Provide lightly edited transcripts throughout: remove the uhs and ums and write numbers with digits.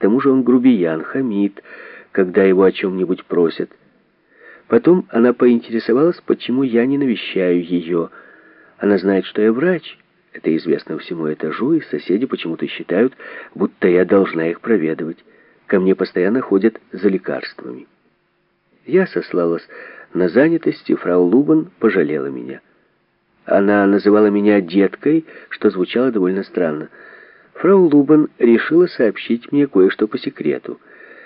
тому же он грубиян, хамит, когда его о чем-нибудь просят. Потом она поинтересовалась, почему я не навещаю ее. Она знает, что я врач. Это известно всему этажу, и соседи почему-то считают, будто я должна их проведывать. Ко мне постоянно ходят за лекарствами. Я сослалась на занятость, и фрау Лубан пожалела меня. Она называла меня деткой, что звучало довольно странно. Фрау Лубан решила сообщить мне кое-что по секрету.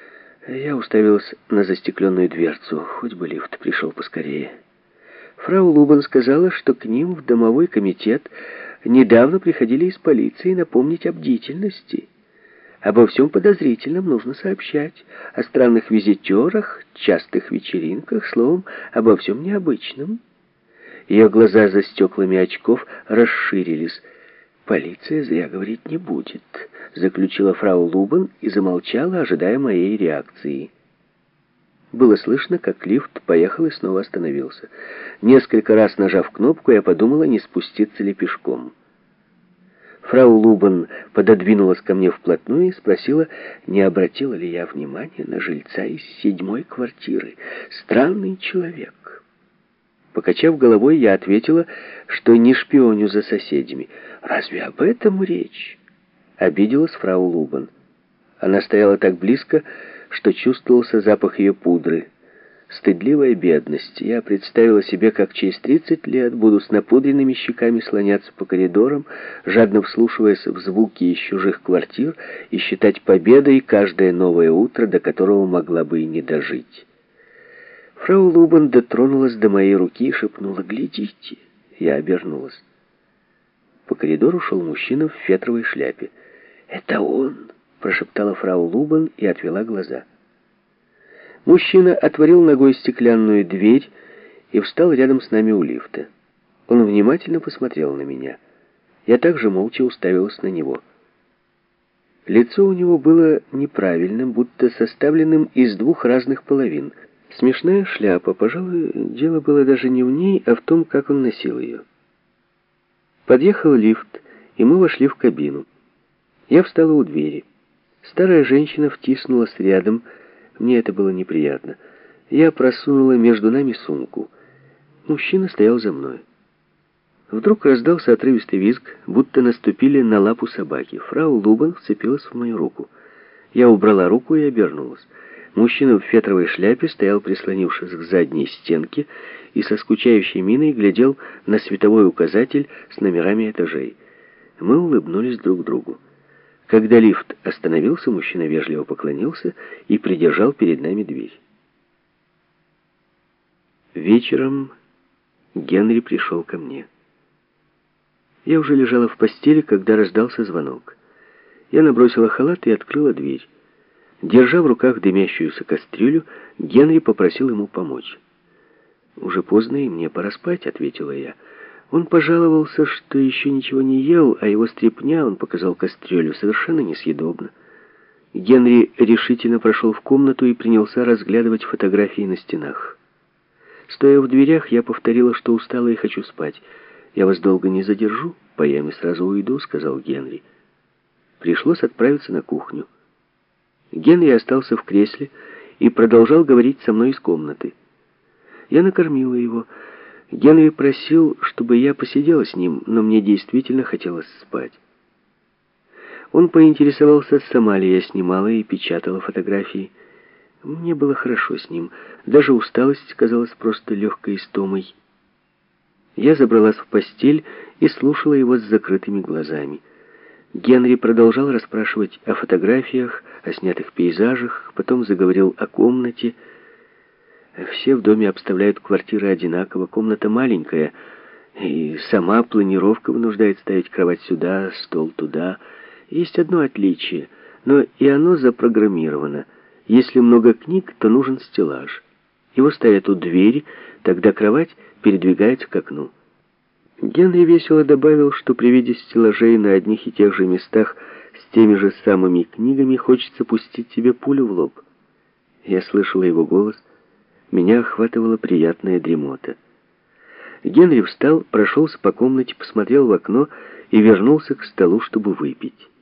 Я уставилась на застекленную дверцу, хоть бы лифт пришел поскорее. Фрау Лубан сказала, что к ним в домовой комитет недавно приходили из полиции напомнить о бдительности. Обо всем подозрительном нужно сообщать, о странных визитерах, частых вечеринках, словом, обо всем необычном. Ее глаза за стеклами очков расширились. «Полиция зря говорить не будет», — заключила фрау Лубан и замолчала, ожидая моей реакции. Было слышно, как лифт поехал и снова остановился. Несколько раз нажав кнопку, я подумала, не спуститься ли пешком. Фрау Лубан пододвинулась ко мне вплотную и спросила, не обратила ли я внимания на жильца из 7-й квартиры. Странный человек. Покачав головой, я ответила, что не шпионю за соседями. «Разве об этом речь?» Обиделась фрау Лубан. Она стояла так близко, что чувствовался запах ее пудры. Стыдливая бедность. Я представила себе, как через 30 лет буду с напудренными щеками слоняться по коридорам, жадно вслушиваясь в звуки из чужих квартир и считать победой каждое новое утро, до которого могла бы и не дожить. Фрау Лубан дотронулась до моей руки и шепнула: «Глядите!» Я обернулась. По коридору шел мужчина в фетровой шляпе. «Это он!» — прошептала фрау Лубан и отвела глаза. Мужчина отворил ногой стеклянную дверь и встал рядом с нами у лифта. Он внимательно посмотрел на меня. Я также молча уставилась на него. Лицо у него было неправильным, будто составленным из 2 разных половин. Смешная шляпа, пожалуй, дело было даже не в ней, а в том, как он носил ее. Подъехал лифт, и мы вошли в кабину. Я встала у двери. Старая женщина втиснулась рядом. Мне это было неприятно. Я просунула между нами сумку. Мужчина стоял за мной. Вдруг раздался отрывистый визг, будто наступили на лапу собаки. Фрау Лубан вцепилась в мою руку. Я убрала руку и обернулась. Мужчина в фетровой шляпе стоял, прислонившись к задней стенке, и со скучающей миной глядел на световой указатель с номерами этажей. Мы улыбнулись друг другу. Когда лифт остановился, мужчина вежливо поклонился и придержал перед нами дверь. Вечером Генри пришел ко мне. Я уже лежала в постели, когда раздался звонок. Я набросила халат и открыла дверь. Держа в руках дымящуюся кастрюлю, Генри попросил ему помочь. «Уже поздно, и мне пора спать», — ответила я. Он пожаловался, что еще ничего не ел, а его стряпня, он показал кастрюлю, совершенно несъедобно. Генри решительно прошел в комнату и принялся разглядывать фотографии на стенах. Стоя в дверях, я повторила, что устала и хочу спать. «Я вас долго не задержу, поем и сразу уйду», — сказал Генри. Пришлось отправиться на кухню. Генри остался в кресле и продолжал говорить со мной из комнаты. Я накормила его. Генри просил, чтобы я посидела с ним, но мне действительно хотелось спать. Он поинтересовался, сама ли я снимала и печатала фотографии. Мне было хорошо с ним. Даже усталость казалась просто легкой истомой. Я забралась в постель и слушала его с закрытыми глазами. Генри продолжал расспрашивать о фотографиях, о снятых пейзажах, потом заговорил о комнате. Все в доме обставляют квартиры одинаково, комната маленькая, и сама планировка вынуждает ставить кровать сюда, стол туда. Есть одно отличие, но и оно запрограммировано. Если много книг, то нужен стеллаж. Его ставят у двери, тогда кровать передвигается к окну. Генри весело добавил, что при виде стеллажей на одних и тех же местах с теми же самыми книгами хочется пустить себе пулю в лоб. Я слышала его голос. Меня охватывала приятная дремота. Генри встал, прошелся по комнате, посмотрел в окно и вернулся к столу, чтобы выпить.